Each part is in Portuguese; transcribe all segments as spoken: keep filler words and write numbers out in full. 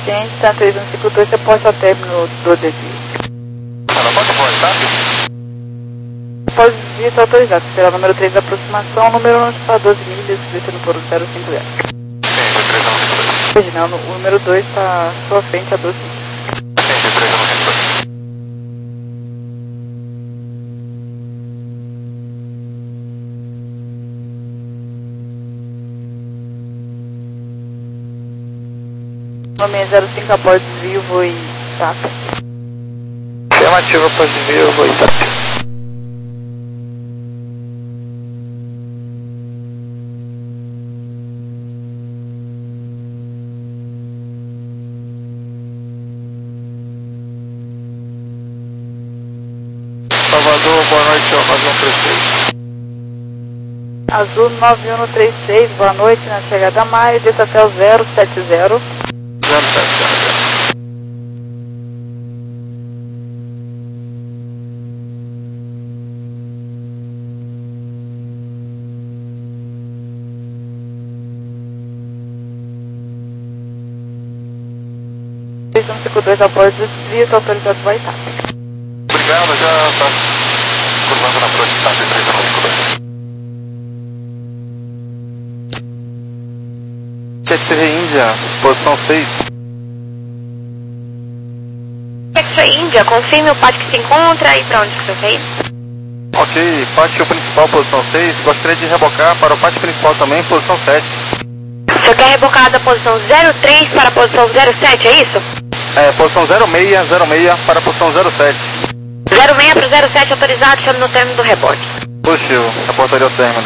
Change, tá três um cinco dois, você pode ao término do desvio. Ela pode pôr, tá? Pode desvio, está autorizado. Será número três da aproximação, número um está doze milhas, descendo por zero cinco zero. Sim, de três um cinco dois. Original, o número dois está à sua frente a doze milhas. Sim, de três um cinco dois. Nome zero cinco após desvio, voo e TAP. Afirmativa após desvio, vou Itap. Salvador, boa noite, ao nove um três seis. Azul nove um três seis, boa noite, na chegada a Maio, desça até o zero sete zero. zero sete zero. três um cinco dois após desvio, está autorizado para TAP. Obrigado, já está cruzando na proximidade de três um cinco dois. X-Ray Índia, posição seis. X-Ray Índia, confirme o pátio que se encontra e para onde que você quer ir? Ok, pátio principal, posição seis. Gostaria de rebocar para o pátio principal também, posição sete. Você quer rebocar da posição zero três para a posição zero sete, é isso? É, posição zero seis, zero seis para a posição zero sete. zero seis para o zero sete autorizado, chame no término do rebote. Positivo, reportaria o término.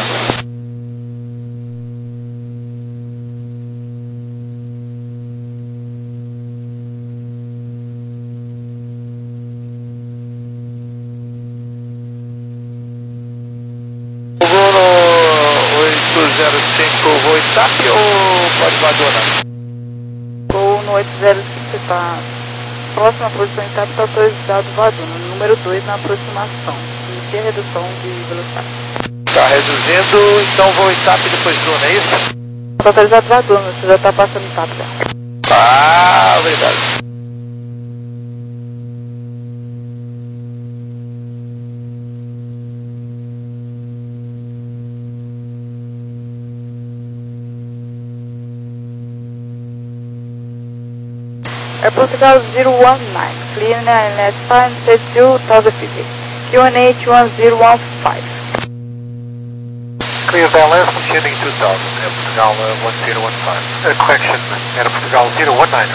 Vou no oito zero cinco, vou Itap ou pode Baduna? Voo no oito zero cinco, está próxima posição em TAP, está autorizado Vaduna, número dois na aproximação. Inicia a redução de velocidade. Tá reduzindo, então vou Itap depois Duna, é isso? Está autorizado Vaduna, você já está passando TAP já. Ah, obrigado. Air Portugal zero one nine, clear and net time, set two thousand fifty. Q N H one zero one five. Clear V L S, descending two thousand, Air Portugal uh, one zero one five. Uh, correction, Air Portugal zero one nine.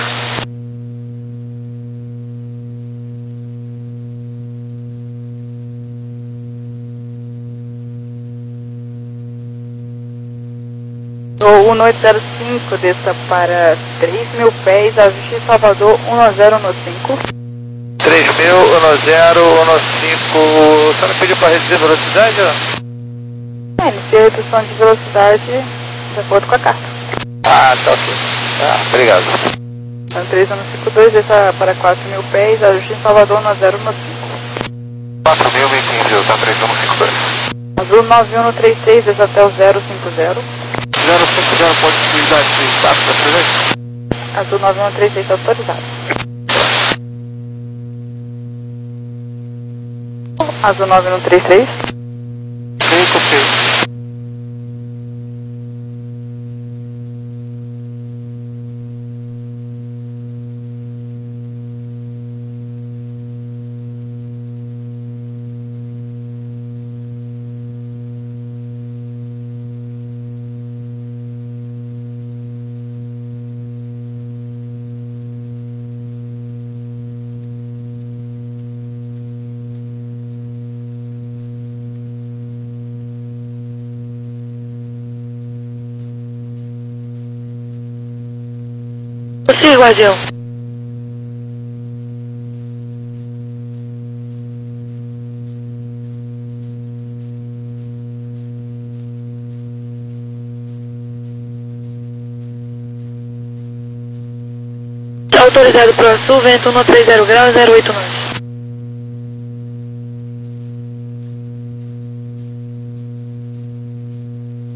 O um oito zero cinco, desça para três mil pés, ajuste em Salvador um zero um cinco. três mil, um zero um cinco. Você não pediu para reduzir a velocidade? Ó? É, inicia a redução de velocidade de acordo com a carta. Ah, tá ok. Ah, obrigado. Então três um cinco dois, desça para quatro mil pés, ajuste em Salvador um zero um cinco. quatro mil, mil e quinze, tá três um cinco dois. Azul nove um três seis, desça até o zero cinco zero. zero cinco zero, pode utilizar esse status da presente? Azul nove um três seis, está autorizado. Azul nove um três seis. Sim, copiei. Sim, Guardião. Autorizado para o sul, vento um três zero graus, zero oito nove.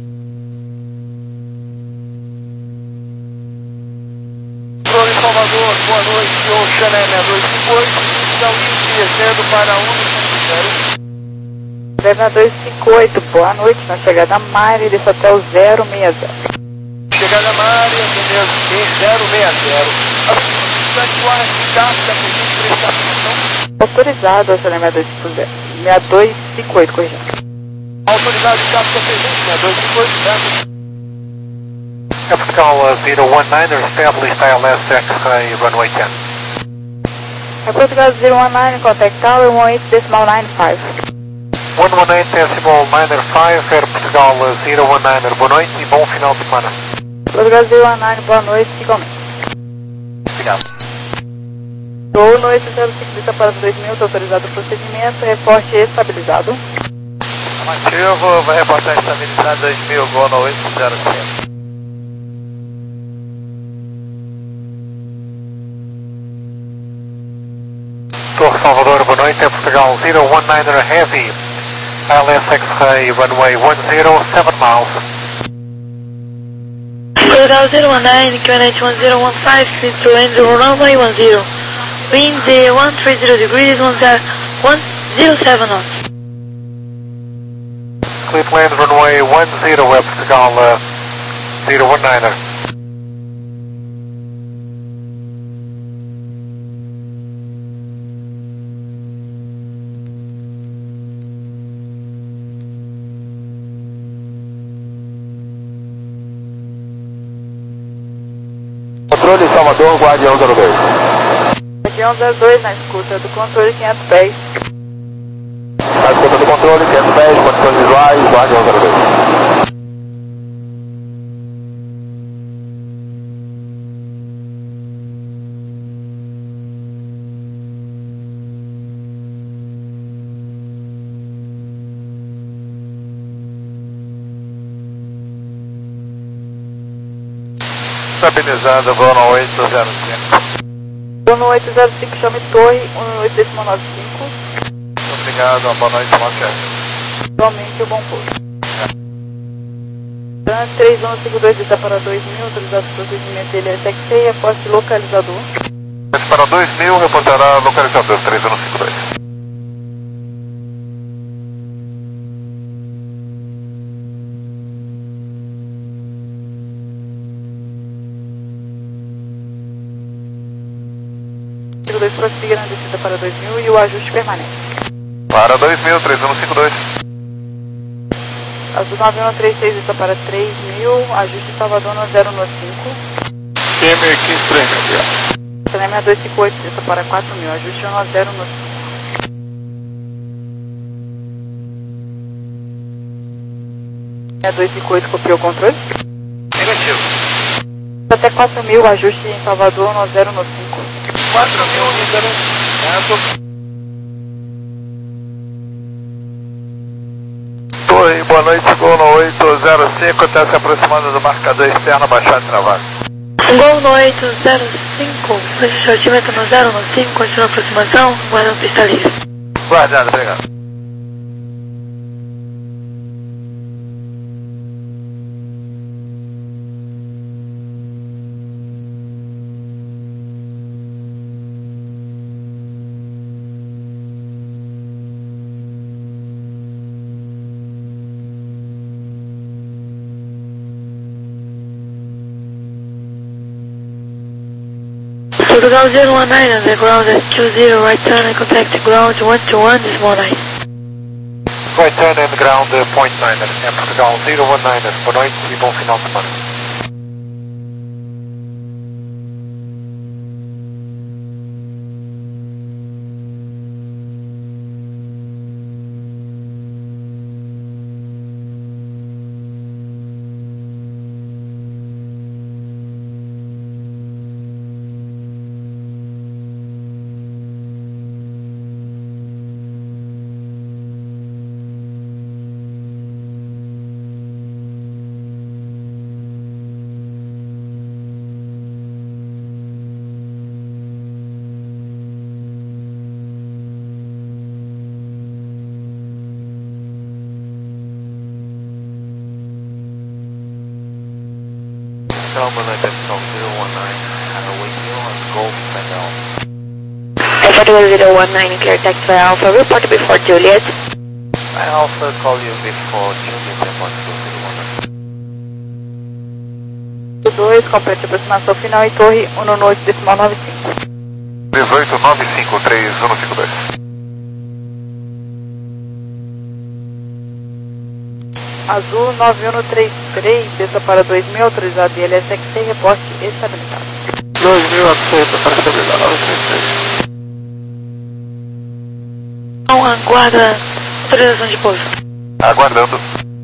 Salvador, boa noite, Ocean Air seis dois cinco oito, então descendo para um Cessna dois cinco oito, boa noite, na chegada Mari, desse hotel zero seis zero. Chegada Mari, atendendo zero seis zero. Santuário de Casca, permite prestar atenção. Autorizado, Ocean Air seis dois cinco oito, corrigindo. Autorizado de Casca, permite seis dois cinco oito, certo? Capital uh, zero one nine, established I L S X-ray runway ten. Portugal zero one nine, contact tower one eight decimal nine five. one one eight decimal nine five, Air Portugal uh, zero one nine, boa noite e bom final de semana. Portugal zero one nine, boa noite, igualmente. Obrigado. Gol no oito zero cinco para dois mil, autorizado o procedimento, reporte estabilizado. Afirmativo, vai reportar estabilizado dois mil, Gol no oito zero cinco. Torre Salvador, boa noite, é Portugal zero one nine Heavy, I L S X-ray runway one zero seven miles. Portugal zero one nine, Q N H one zero one five, clear to end runway one zero. Wind one three zero degrees, one zero seven knots. Clear to land runway one zero, é Portugal uh, zero one nine. Controle Salvador, Guardião zero dois. Guardião zero dois na escuta do controle quinhentos pés. Na escuta do controle quinhentos pés, condições visuais, Guardião zero dois. Estabilizado, voo no oito zero cinco. Voo no oito zero cinco, chame torre um oito decimal nove cinco. Muito obrigado, uma boa noite, uma chefe. Igualmente o bom pouso. Dan três um cinco dois, está para dois mil, autorizado o procedimento dele é sexei, aposte localizador. Para dois mil, reportará localizador três um cinco dois. dois prossiga na descida para dois mil e o ajuste permanente. Para dois mil, três um cinco dois. Azul nove um três seis está para três mil, ajuste Salvador no zero um cinco. Q M quinze três mil. Cinema dois cinco oito está para quatro mil, ajuste no zero um cinco. dois cinco oito copiou o controle. Negativo. Até quatro mil, ajuste em Salvador no zero um cinco. quatro mil, certo? Oi, boa noite, Gol no oito zero cinco, está se aproximando do marcador externo, baixado e travado. Gol no oito zero cinco, fecha o altímetro no zero um cinco, continua a aproximação, guarda a pista livre. Guardado, obrigado. Portugal zero one nine, on the ground at two zero, right turn and contact ground one two one, this one nine. Right turn and ground uh, point nine, é Portugal zero one nine, boa noite e bom final de semana. Salman, identical zero one nine, Highway Hill, and Golf Alpha two zero one nine, clear taxi Alpha, report before Juliet. I Alpha call you before Juliet, report two zero one nine. dois, complete aproximação final e torre um nove oito decimal nove cinco. dezoito nove cinco três um cinco dois. Azul nove um três três, desça para dois mil, autorizado I L S X C, reporte estabilizado. dois mil, aceita para estabilizar nove três três. Não aguarda autorização de pouso. Aguardando.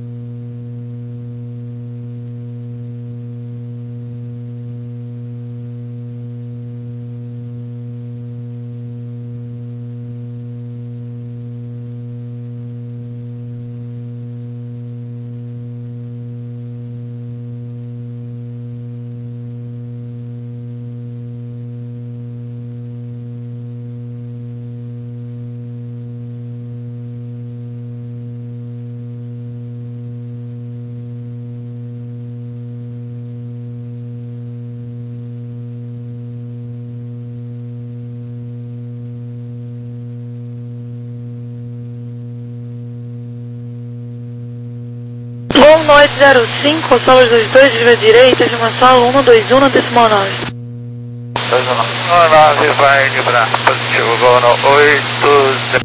Gol noite zero cinco, solo dois dois, desvia direita, chama solo um dois um, decimal nove. dois um nove, vai livrar, positivo, gol no oito.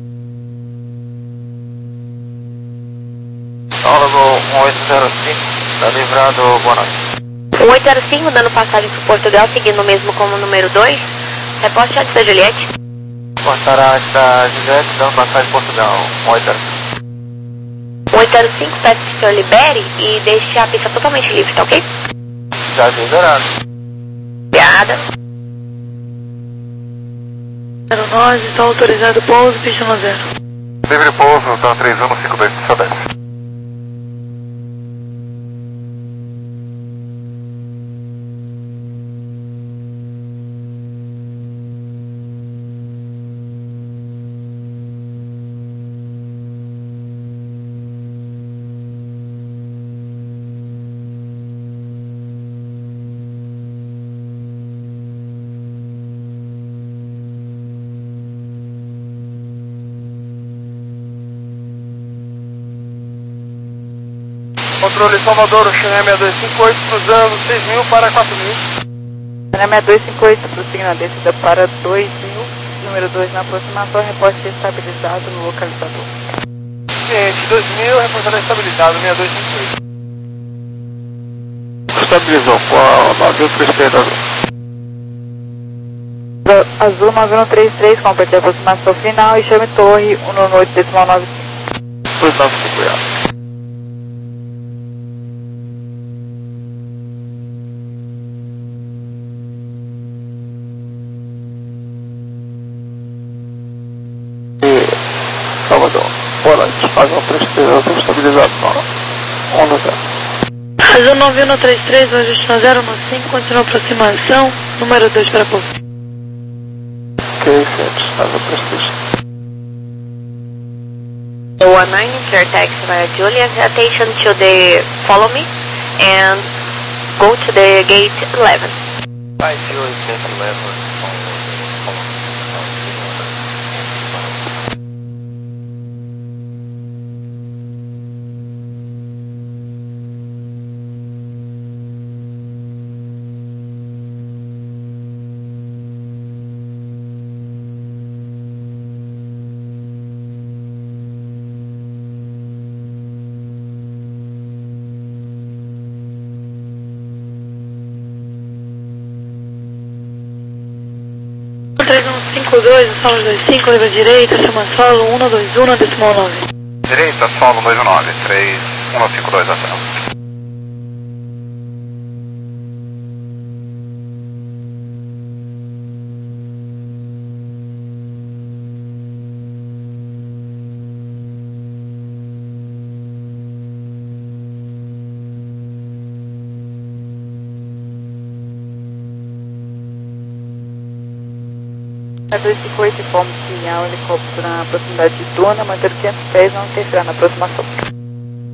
Solo gol um oito zero cinco, tá livrado, boa noite. um oito zero cinco, dando passagem para Portugal, seguindo o mesmo como o número dois. Reporte antes da Juliette. Portará da Juliette, dando passagem Portugal, um oito zero cinco. um oito zero cinco, peço que o senhor libere e deixe a pista totalmente livre, tá ok? Já liberado. Obrigada. zero nove, está autorizado pouso, pista no zero. Livre pouso, tá três um cinco dois, só desce. Controle Salvador, Xané seis dois cinco oito, cruzando seis mil para quatro mil. Xané seis dois cinco oito, prosseguindo a descida para dois mil, número dois na aproximação, reporte estabilizado no localizador. Ciente, dois mil, reportado estabilizado, seis dois cinco oito. Estabilizou, qual nove um três três azul. Azul nove um três três, complete a aproximação final e chame torre um nove oito decimal nove cinco. dois nove cinco, já. Salvador, boa noite, faz uma três três azul estabilizado, um no zero. Azul nove um três três, hoje está zero no cinco, continua a aproximação, número dois para pouso. Ok, certo, faz uma três três. one nine, clear taxi via Juliet, attention to the, follow me, and go to the gate eleven. Vai, Juliet, gate eleven. três um cinco dois, solo dois cinco, leva direita, chama solo um dois um, decimal nove. Direita, solo dois um nove, três um cinco dois, ação. A dois cinco oito informa que há um helicóptero na proximidade de Duna, manter quinhentos pés, não interferir na aproximação.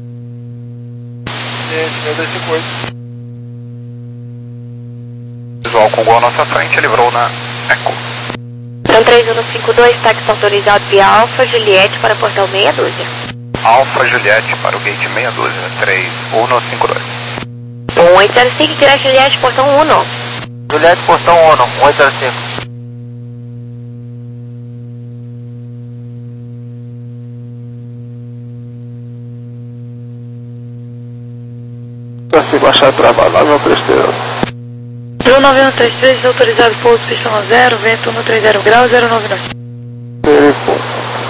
Ciente, seis dois cinco oito. visual com o Gol à nossa frente, livrou na Eco. São três um cinco dois, táxi autorizado via Alfa Juliette para portão meia dúzia. Alfa Juliette para o gate meia dúzia, três um cinco dois. um oito zero cinco, direct Juliette, portão um. Juliette, portão um, um oito zero cinco. Se baixar trabalho, lá não presteiro. Blue nove um três três, autorizado pouso pistão zero, vento um três zero grau, zero nove nove. Perigo.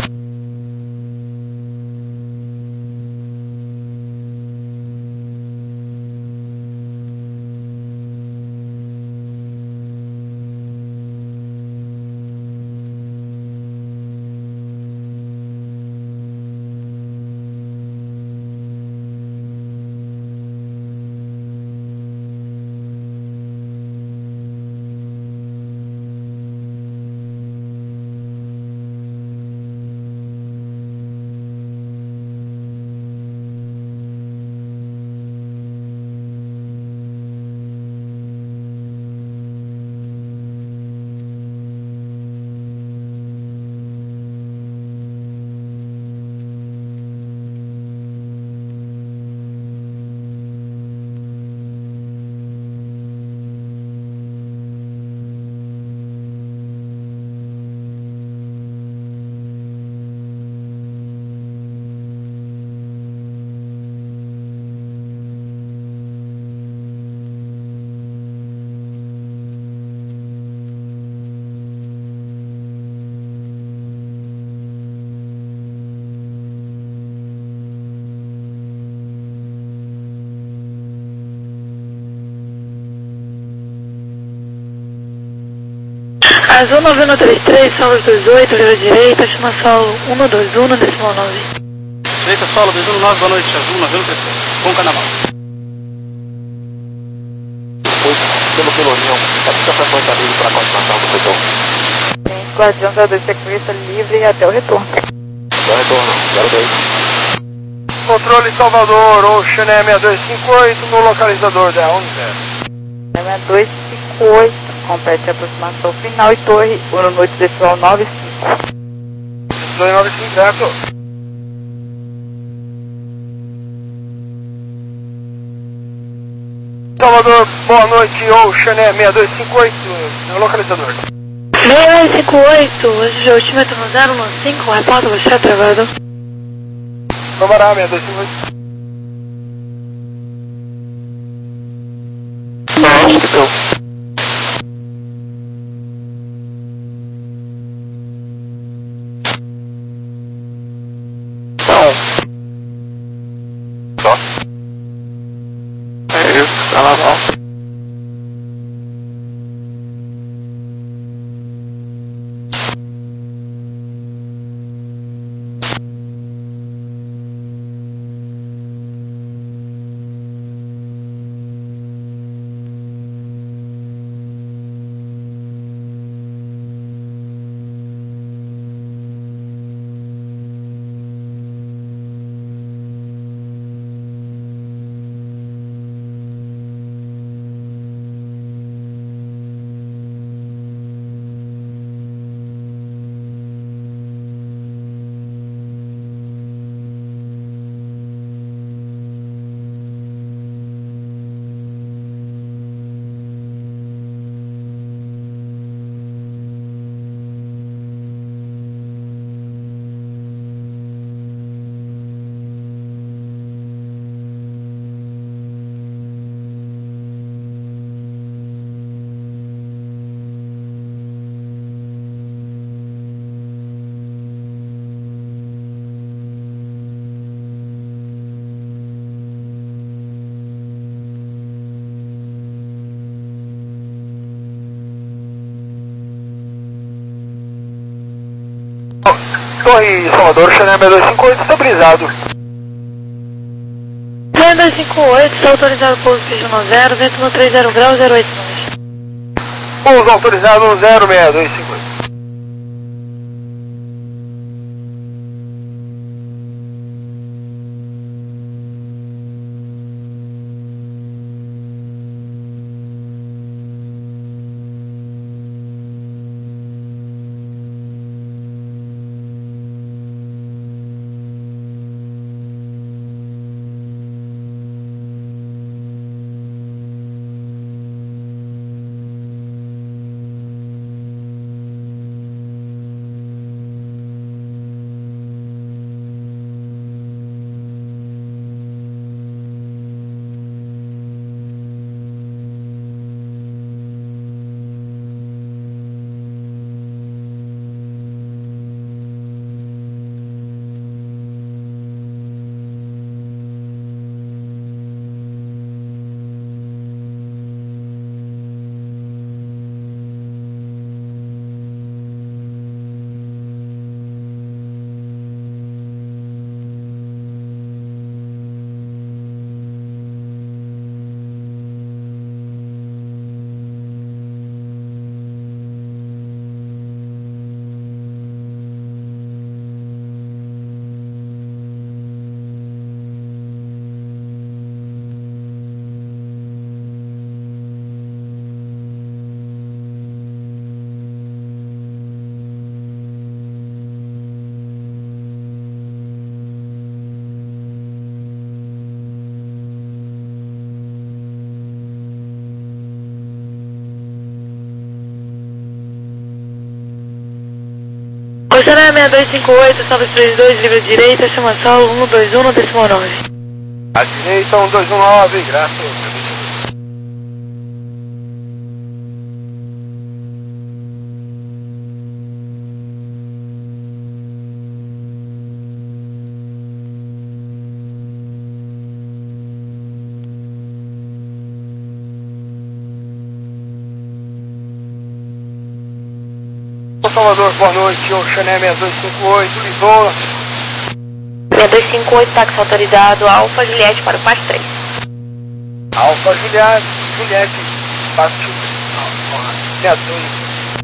Azul nove um três três, solo dois oito, vira direita, chama solo um dois um, decimal nove. Direita, solo dois um nove, boa noite, Azul nove um três três, bom carnaval. Pelo Pelourinho, capita frequência livre para a continuação do setor. Guardião zero dois, sequência livre até o retorno. Até o retorno, zero dois. Controle Salvador, Ocean seis dois cinco oito no localizador da um zero. seis dois cinco oito. Compete a aproximação final e torre um noite decimal nove cinco. dois nove cinco, certo? Salvador, boa noite, Ocean seis dois cinco oito no localizador. seis dois cinco oito, hoje é o altímetro no zero um cinco, repórter, você é travado. Camará seis dois cinco oito. Torre Salvador, Chanel seis dois cinco oito, estabilizado. seis dois cinco oito, está autorizado pouso pistão zero, vento no três zero grau, zero oito nove. Pouso autorizado zero seis dois cinco oito. seis dois cinco oito, salve três dois, livre direita, chama solo um dois um no décimo nove. A direita um dois um nove, graças. Salvador, boa noite, Oceané seis dois cinco oito, Lisboa. seis dois cinco oito, táxi autorizado, Alfa Juliette para o P A S três. Alfa Juliette, Juliette, Passo seis dois.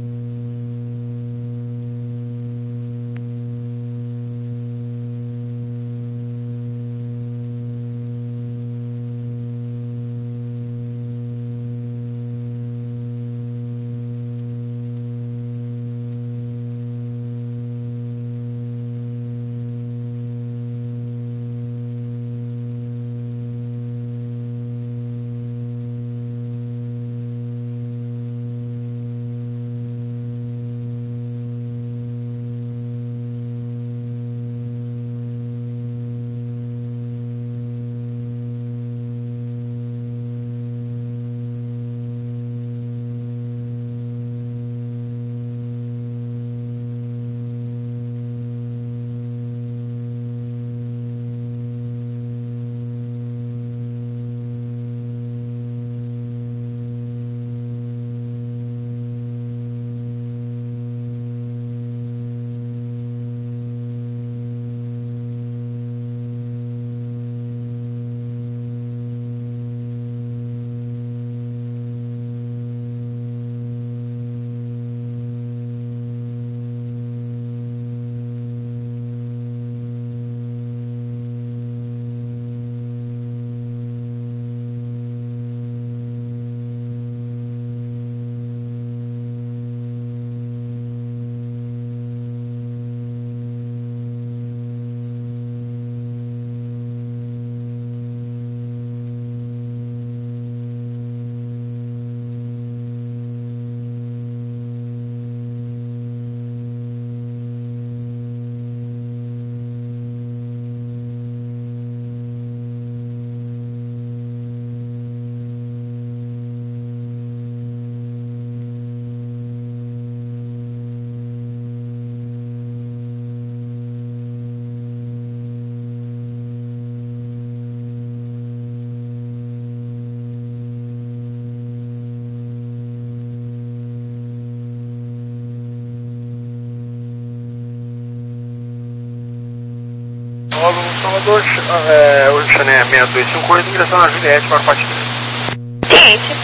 Logo, Salvador, é, Oceané seis dois cinco oito, direção a Juliette para o P A S três. Ciente.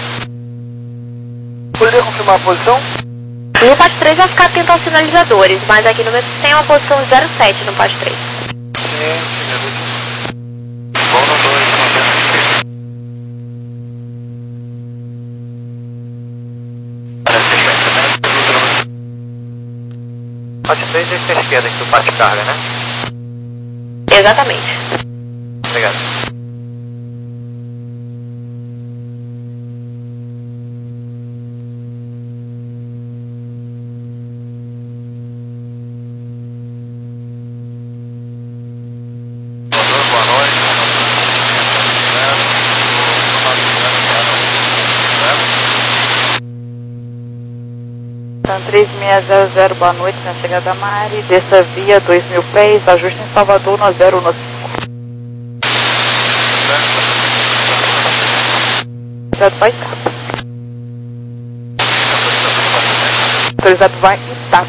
Poderia confirmar a posição? No P A S três vai ficar atento aos sinalizadores, mas aqui no meu sistema a posição zero sete no P A S três. Ciente, seis dois cinco oito. Bom no dois, P A S três é a esquerda aqui do parte de carga, né? Exatamente. Obrigado. Boa noite. Então, três seis zero zero, boa noite, na chegada da Mari, desça via dois mil pés, ajuste em Salvador no zero no cinco. Autorizado vai TAP. Autorizado vai em TAP.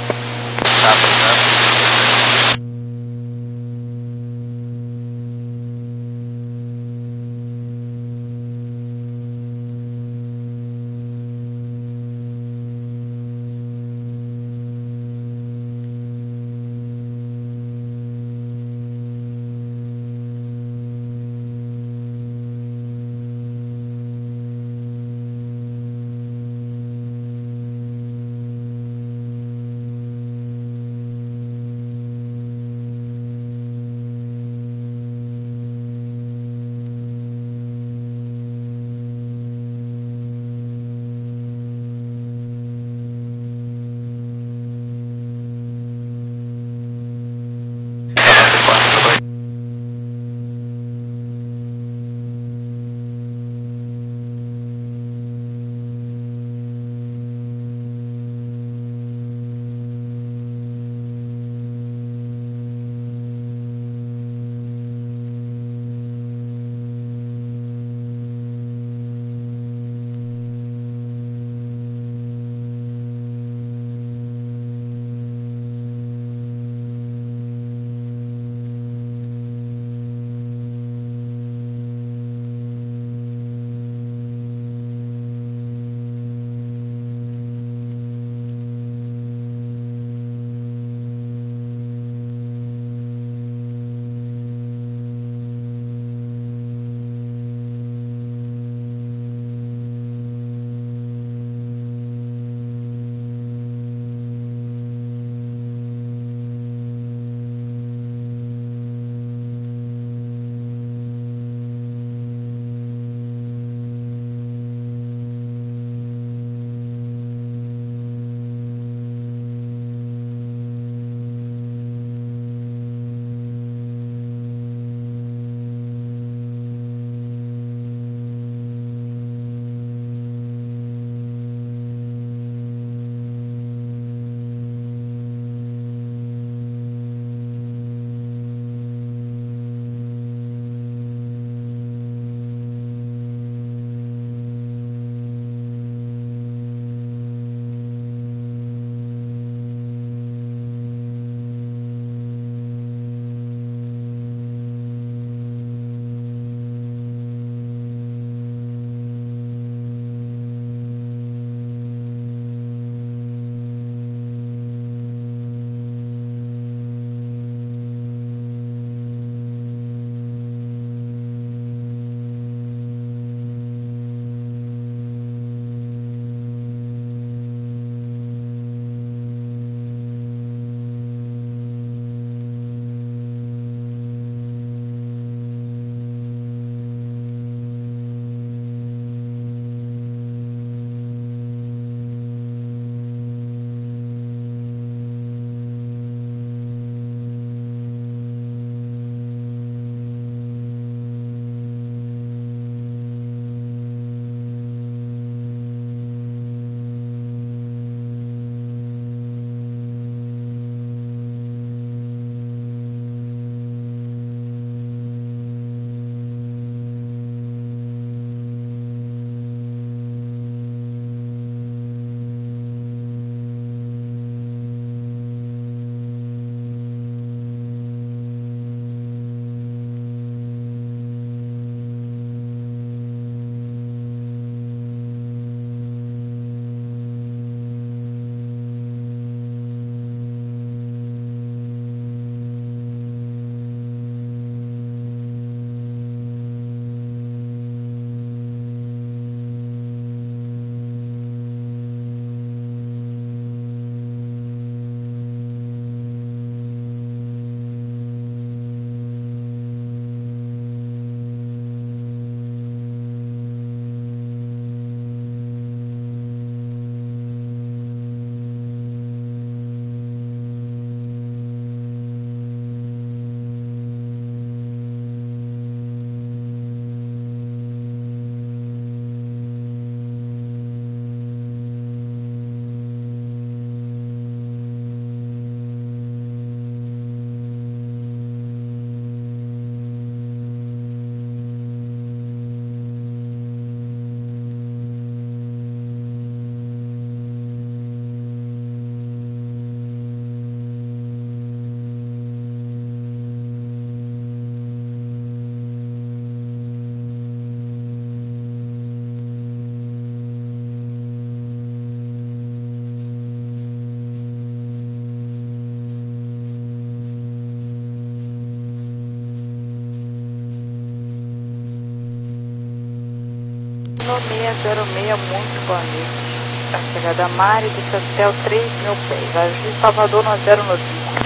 seis zero seis, muito boa noite. A chegada Mari do Santel três mil pés. Ajuste Salvador no zero no cinco.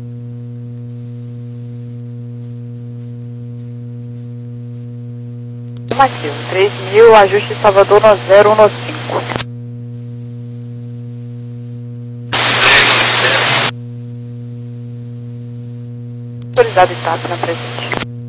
Afirmativo, três mil, ajuste Salvador no zero no cinco. Autorizado e TAP na presente.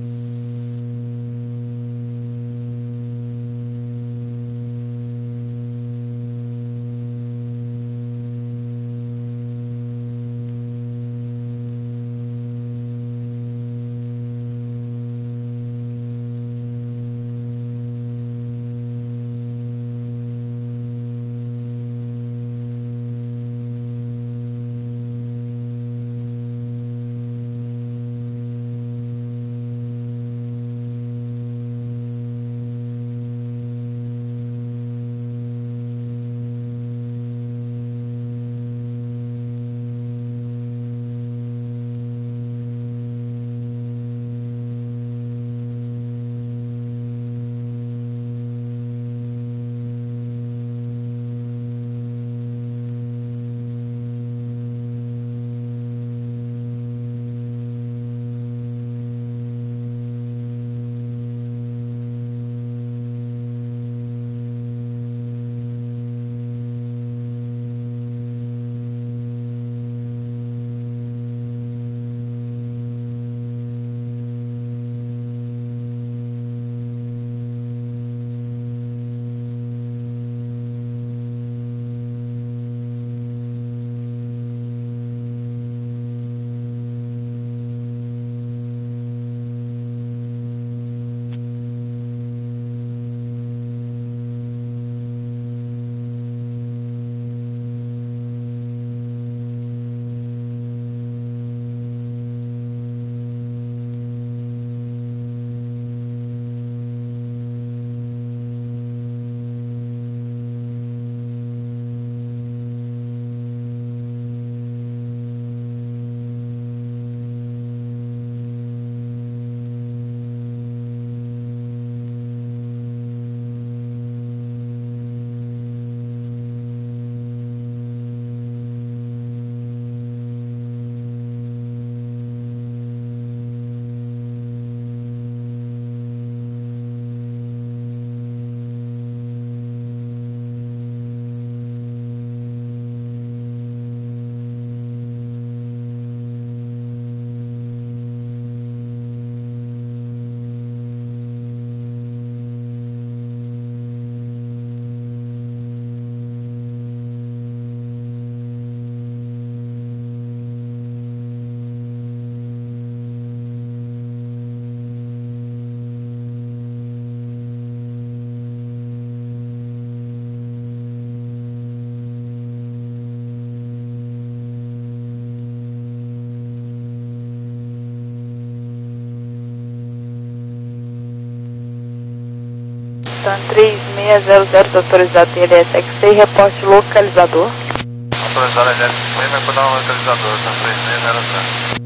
Tan três seis zero zero, autorizado T L S X seis, reporte localizador. Autorizado L S X seis, vai por dar um localizador, Tan três seis zero zero.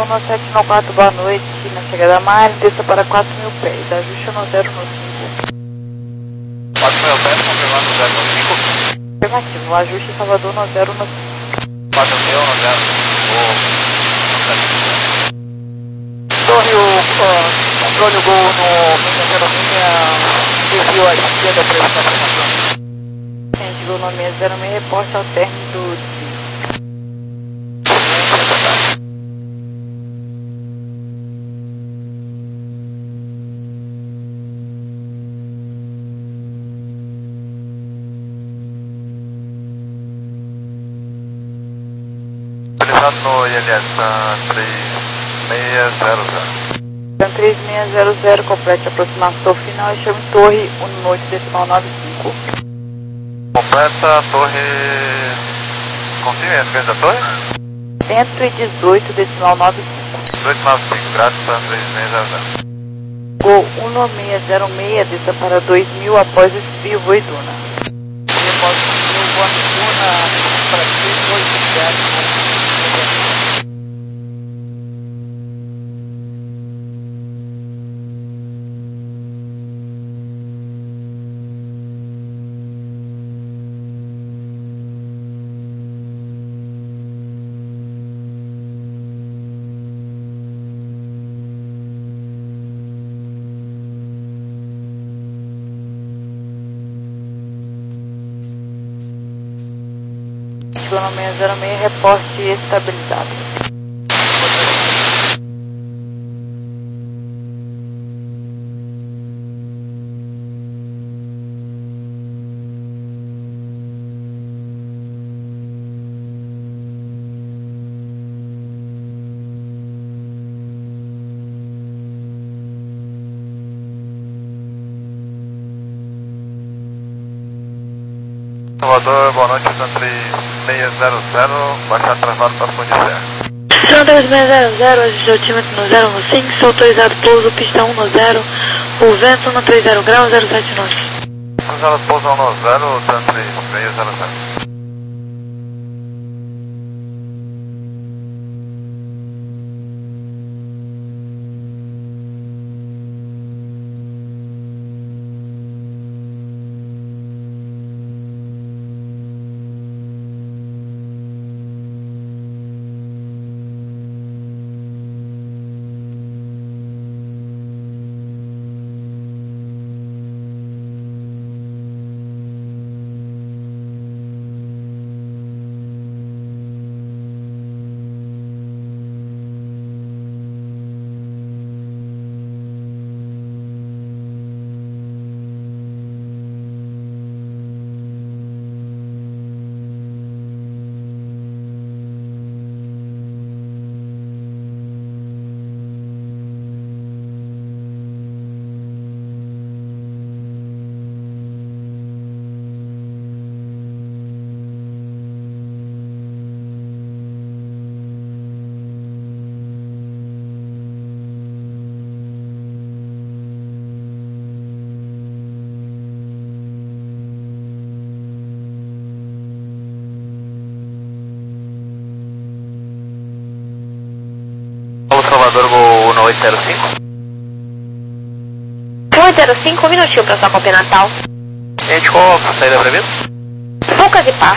Salvador no sete nove quatro, boa noite. Na chegada da área, desça para quatro mil pés. Ajuste no zero no cinco. quatro mil pés, confirmando zero no cinco. Afirmativo, ajuste Salvador no zero no cinco. quatro mil no zero. Torre, o controle o gol no zero seis, desvio à esquerda para essa apresentação. Gente, gol no seis zero seis, reporte ao término do Utilizado no I L S três seis zero zero. três seis zero zero, complete a aproximação final e chame torre um noite decimal nove cinco. Completa a torre. Confirme a frequência da torre? cento e dezoito decimal nove cinco. dois nove cinco, graças a três seis zero zero. Gol um nove seis zero seis, desça para dois mil após o desvio Voiduna. Voiduna para três oito sete. No seis zero seis, reporte estabilizado. Salvador, boa noite, três seis zero zero, baixar travado para Ponte Serra. três seis zero zero, ajuste altímetro no zero no cinco, sou autorizado pouso, pista um no zero, o vento no trinta graus, zero sete nove. Autorizado pouso um no zero, três seis zero zero. Salvador, gol um oito zero cinco. um oito zero cinco, um minutinho para sua cópia natal. Gente, qual a saída prevista? Poucas e par.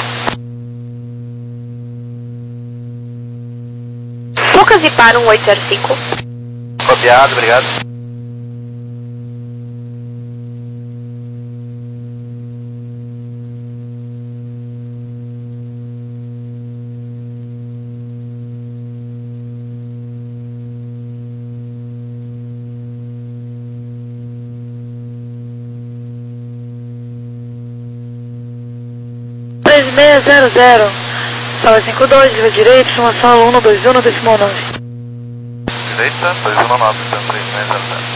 Poucas e par, um oito zero cinco. Copiado, obrigado. três seis zero zero, sala cinco dois, via direita, informação aluno dois um no decimal nove. Direita, dois um nove, três seis zero zero.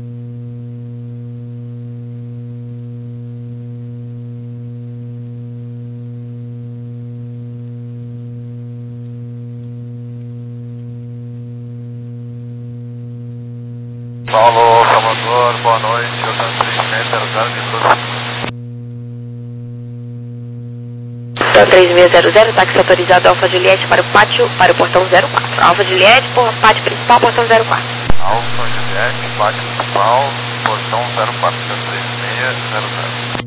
Paulo, Salvador, boa noite, eu tenho três seis zero zero de Bruce. Delta três seis zero zero, táxi autorizado Alfa Juliette para o pátio, para o portão zero quatro. Alfa Juliette, por, pátio principal, portão zero quatro. Alfa Juliette, pátio principal, portão zero quatro três seis zero zero.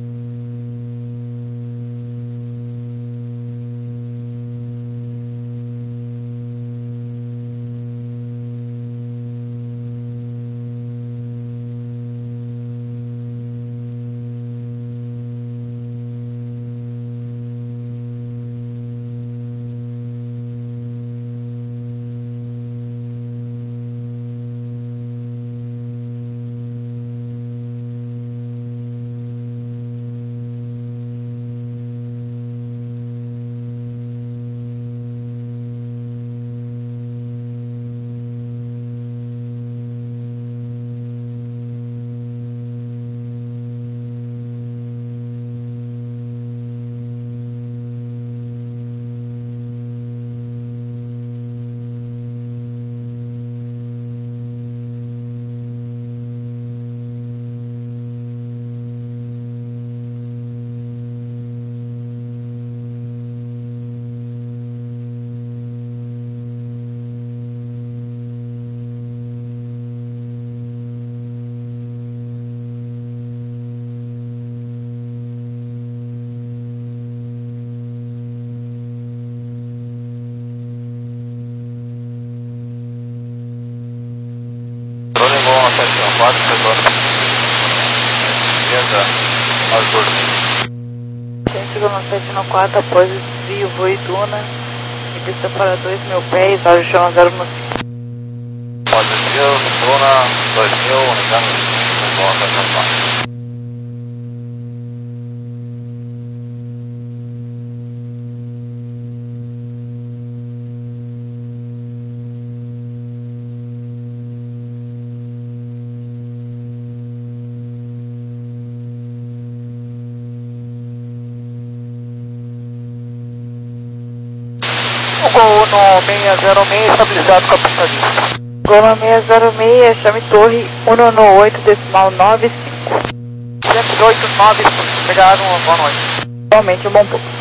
quatro, retorno. Esquerda, Arthur. cento e sete no quatro, após o desvio, voo e duna. E pista para dois mil pés, áudio chama zero no cinco. Após o desvio, duna, dois mil, unidade no volta normal. Gol no seis zero seis, estabilizado com a pista livre. Gol no seis zero seis, chame torre cento e oito decimal nove cinco. cento e oito, nove cinco, obrigado, boa noite. Realmente um bom pouco.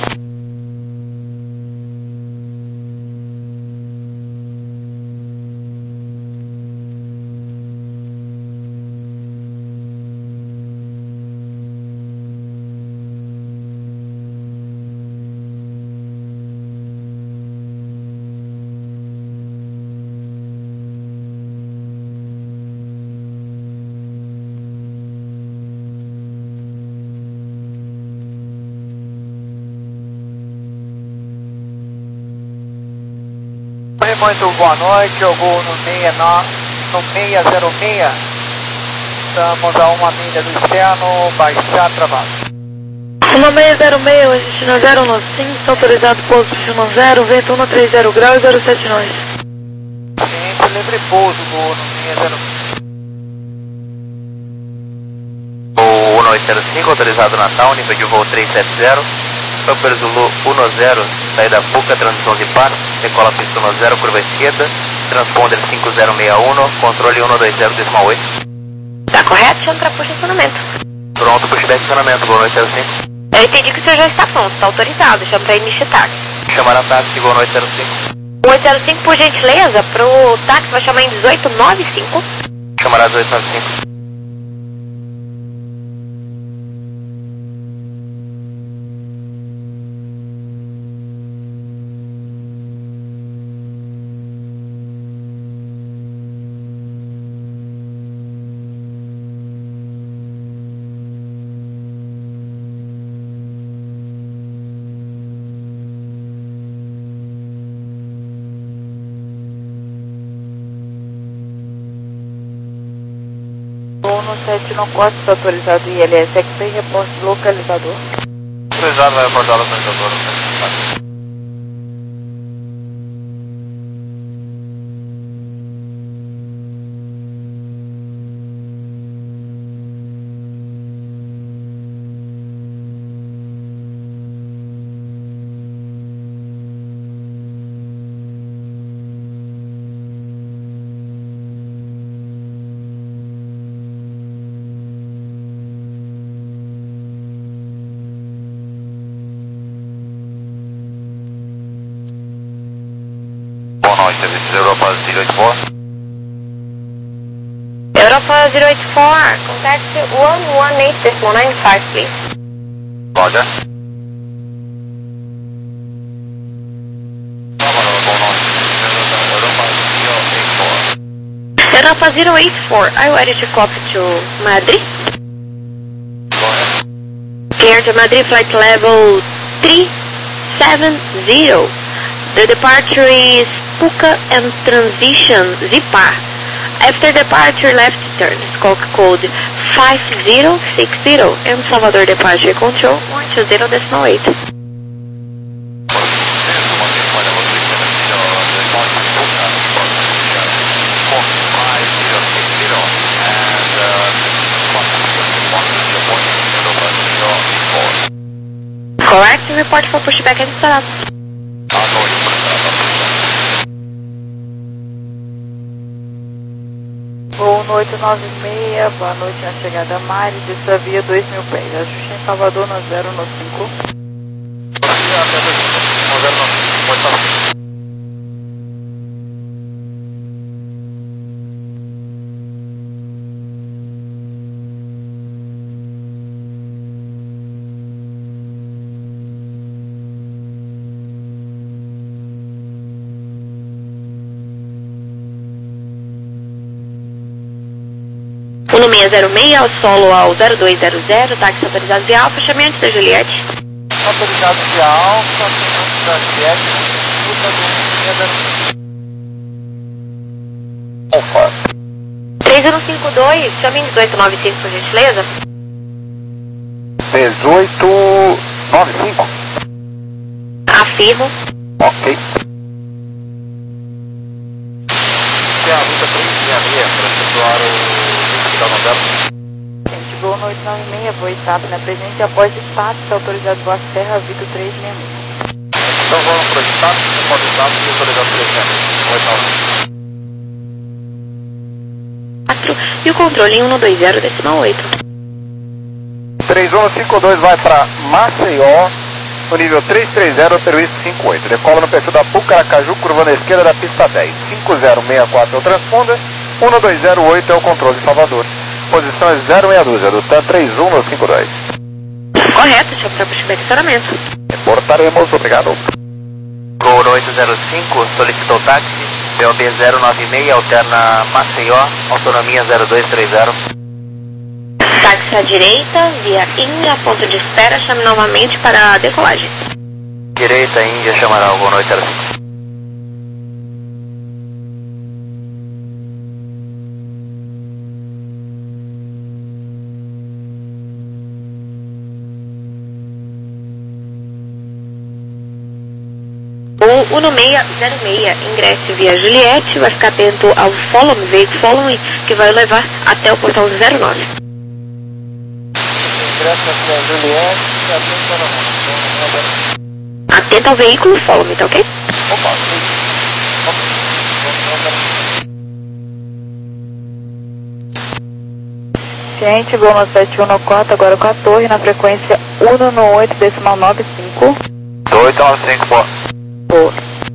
Muito boa noite, eu vou no, seis, no seis zero seis, estamos a uma milha do externo, baixar travado. No seis zero seis, o destino zero nove cinco, está autorizado pouso destino zero, vento um três zero graus, zero sete nós. Ciência, livre pouso, vou no seis zero seis. O um oito zero cinco, autorizado Natal, nível de voo três sete zero. Super Zulu um zero, saída Puca, transição de par, decola pista um zero, curva esquerda, transponder cinco zero seis um, controle um dois zero decimal oito. Tá correto, chama para posicionamento. Pronto, pushback estacionamento, Gol oito zero cinco. Eu entendi que o senhor já está pronto, está autorizado, chama para iniciar táxi. Chamar a táxi, Gol oito zero cinco. oito zero cinco, por gentileza, pro táxi vai chamar em dezoito nove cinco. Chamará dezoito nove cinco. Gol no sete no quatro, está autorizado I L S X P, reporte localizador. Autorizado, vai abordar o localizador. noite, serviço Europa zero eight four. Europa zero eight four, contact one one eight decimal nine five, please. Roger. Europa zero eight four, are you ready to copy to Madrid? Go ahead. Clear to Madrid, flight level three seven zero. The departure is Puca and transition Zipar. After departure, left turn, squawk code five zero six zero, and Salvador departure control one two zero decimal eight. Correct, report for pushback and start. Voo no oito nove seis, boa noite na chegada a Mari, dessa via dois mil pés. Ajuste em Salvador no zero no cinco. um seis zero seis, ao solo ao zero dois zero zero, táxi autorizado via Alfa, chame antes da Juliette. Autorizado via Alfa, antes da Juliette, escuta do Alfa. três zero cinco dois, chame em dezoito nove cinco, por gentileza. dezoito nove cinco. Afirmo. Ok. Tem a luta três seis seis para efetuar o Gente, voo no oito nove seis, voo E T A P na presente após status, autorizado voar Serra, Vitor três seis seis. Então vamos para o status, após status e autorizado três seis seis. quatro e o controle em um dois zero decimal oito. três um cinco dois vai para Maceió, no nível três três zero, serviço cinco oito. Decola no perfil da Pucaracaju, curva na esquerda da pista dez. cinco zero seis quatro é o transponder. um dois zero oito é o controle de Salvador. Posição é zero meia dúzia, do T A três um cinco dois. Correto, deixa eu para pushback estacionamento. Reportaremos, obrigado. Gol oito zero cinco, solicitou táxi, B O B zero nove seis, alterna Maceió, autonomia zero dois três zero. Táxi à direita, via Índia, ponto de espera, chame novamente para a decolagem. Direita, Índia, chamará o Gol oito zero cinco. O um seis zero seis, ingresse via Juliette, vai ficar atento ao follow me, veículo follow me, que vai levar até o portão zero nove. Ingressa via Juliette, atento ao Atento ao veículo follow me, tá ok? Opa, Gente, voo no sete um quatro, agora com a torre, na frequência um no oito decimal nove cinco. oito nove cinco, boa. Boa.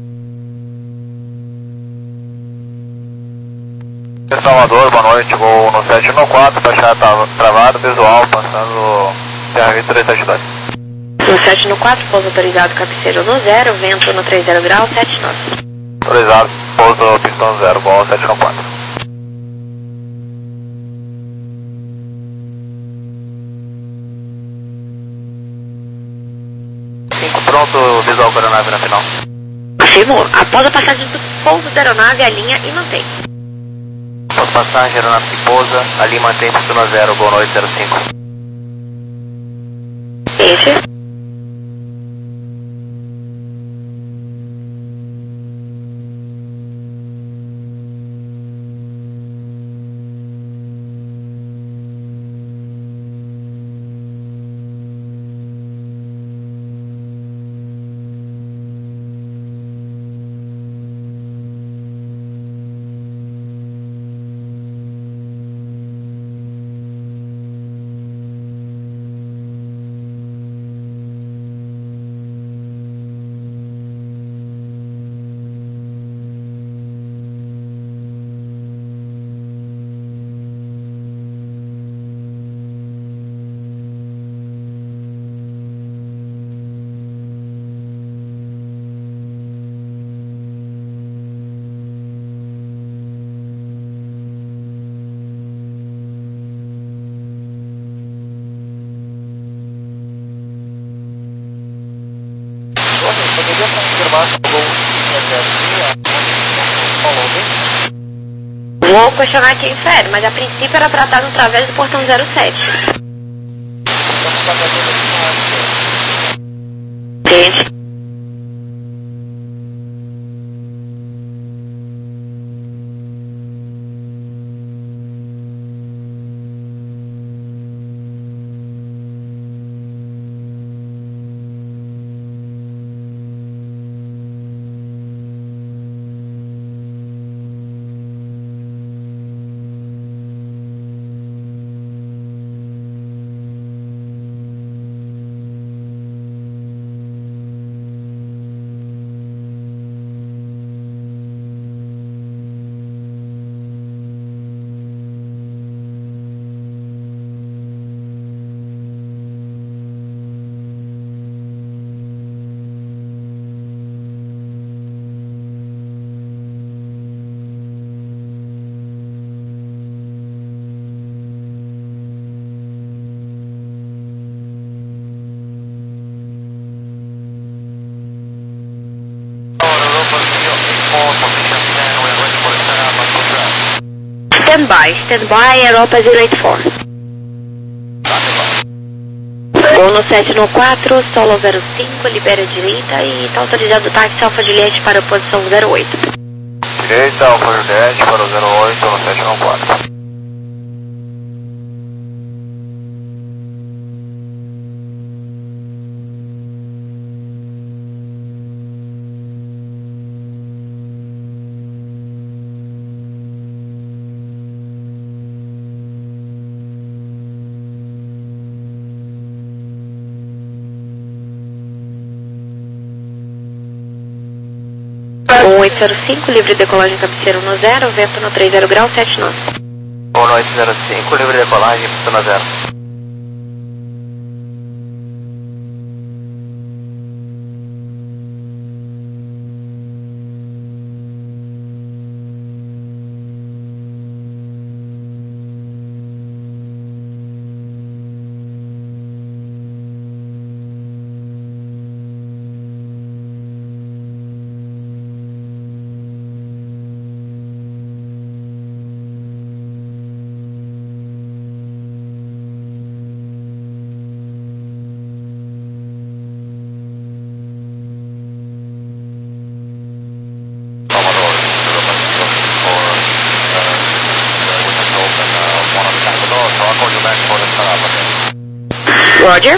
Salvador, boa noite, vou no sete um quatro, baixada travada, visual, passando T R três sete dois. No sete no quatro, pouso autorizado, cabeceiro no zero, vento no trinta graus, sete nove. Autorizado, pouso pistão zero, bom sete um quatro. cinco pronto, visual com a aeronave na final. Afirmo, após a passagem do pouso da aeronave, a linha e mantém. Após passagem, aeronave que pousa, ali mantém pistão zero, gol oito zero cinco. Esse. questionar quem fere, mas a princípio era pra estar no través do portão zero sete. Entende? Stand by, stand by, Europa zero oito quatro. Gol no sete no quatro, solo zero cinco, libera a direita e está autorizado o táxi Alfa Juliette para a posição zero oito. Direita, Alfa Juliette para o zero oito no sete no quatro. um oito zero cinco, livre decolagem cabeceira no zero, vento no três zero grau, sete nove. um oito zero cinco, livre decolagem, pista no zero. Roger.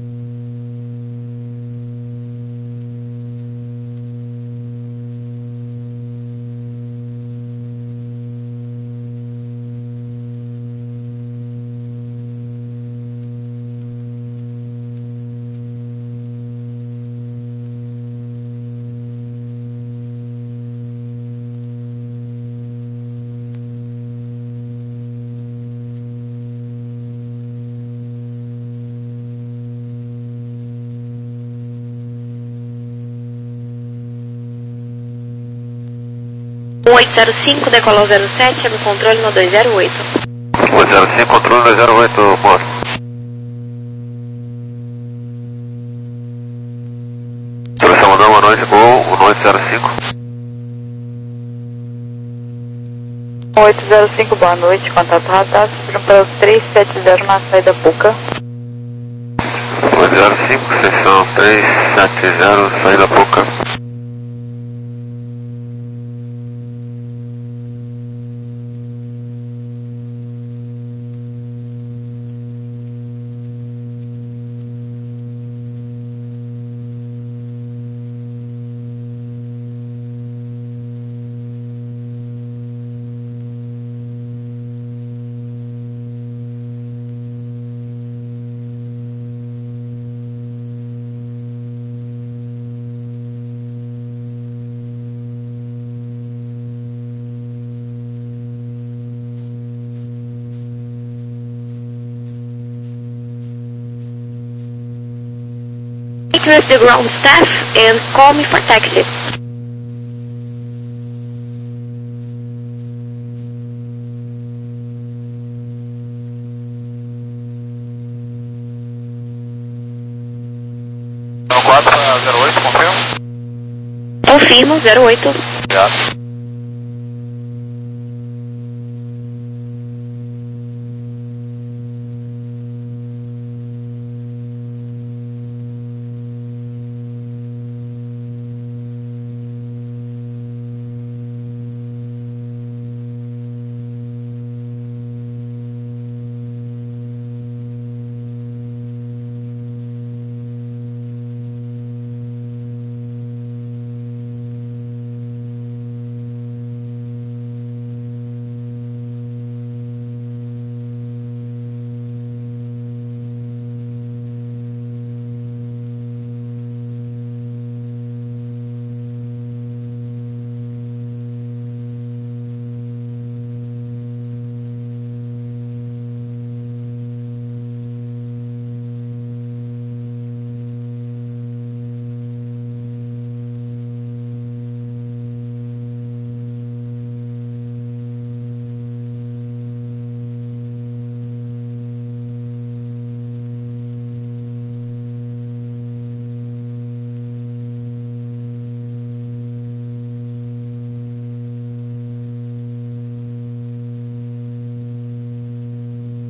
um oito zero cinco, decolou zero sete, no controle no dois zero oito. oito zero cinco, controle dois zero oito, moço. Seleção mandou uma noite, gol, um oito zero cinco. oito zero cinco, boa noite, contato radar, subiram para o três sete zero na saída Puca. oito zero cinco, seção três sete zero, saída Puca. With the ground staff and call me for taxi. quatro zero oito, confirma? Confirmo, zero oito. Obrigado.